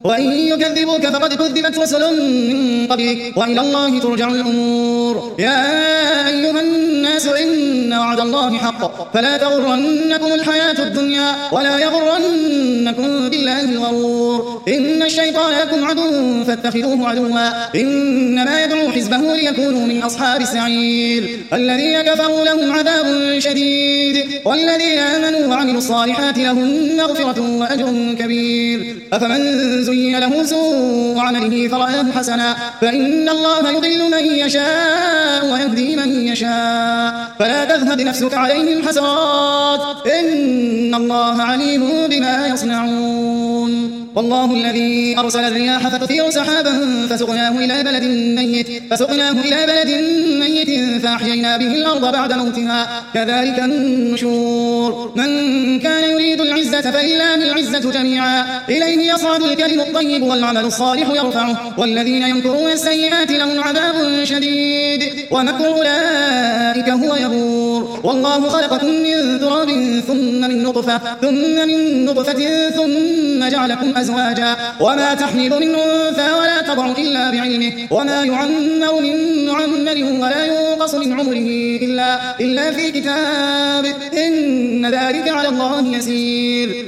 وإن يكذبوك فقد كذبت رسل من قبلك وإلى الله ترجع الأمور. يا أيها الناس إن وعد الله حق فلا تغرنكم الحياة الدنيا ولا يغرنكم بالله الغرور. إن الشيطان لكم عدو فاتخذوه عدوا إنما يدعو حزبه ليكونوا من أصحاب السعير. الذين كفروا لهم عذاب شديد والذين آمنوا وعملوا الصالحات لهم مغفرة وأجر كبير. أفمن زين له سوء عمله فرآه حسنا فإن الله يضل من يشاء ويهدي من يشاء فلا تذهب نفسك عليهم حسرات إن الله عليم بما يصنعون. والله الذي أرسل الرياح فتثير سحابا فسقناه إلى بلد ميت فأحيينا به الأرض بعد موتها كذلك النشور. من كان يريد العزة فلله العزة جميعا إليه يصعد الكلم الطيب والعمل الصالح يرفعه والذين يمكرون السيئات لهم عذاب شديد ومكر أولئك هو يبور. والله خلقكم من تراب ثم من نطفة ثم جعلكم أزواجا وما تحمل من أنثى ولا تضع إلا بعلمه وما يعمر من معمر ولا ينقص من عمره إلا في كتاب إن ذلك على الله يسير.